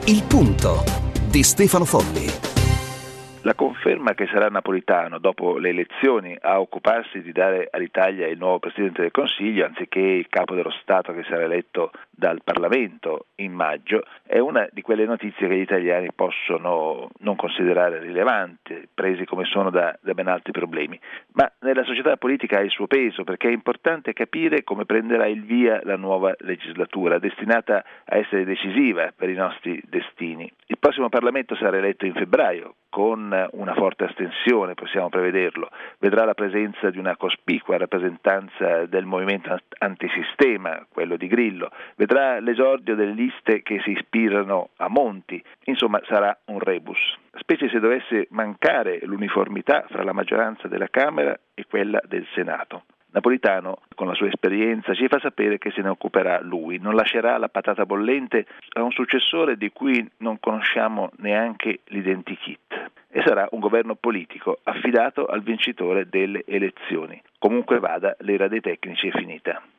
Il punto di Stefano Folli. La conferma che sarà Napolitano dopo le elezioni a occuparsi di dare all'Italia il nuovo Presidente del Consiglio anziché il Capo dello Stato che sarà eletto dal Parlamento in maggio è una di quelle notizie che gli italiani possono non considerare rilevanti, presi come sono da ben altri problemi, ma nella società politica ha il suo peso perché è importante capire come prenderà il via la nuova legislatura destinata a essere decisiva per i nostri destini. Il prossimo Parlamento sarà eletto in febbraio con una forte astensione, possiamo prevederlo, vedrà la presenza di una cospicua rappresentanza del movimento antisistema, quello di Grillo, vedrà l'esordio delle liste che si ispirano a Monti, insomma sarà un rebus, specie se dovesse mancare l'uniformità fra la maggioranza della Camera e quella del Senato. Napolitano, con la sua esperienza, ci fa sapere che se ne occuperà lui, non lascerà la patata bollente a un successore di cui non conosciamo neanche l'identikit e sarà un governo politico affidato al vincitore delle elezioni. Comunque vada, l'era dei tecnici è finita.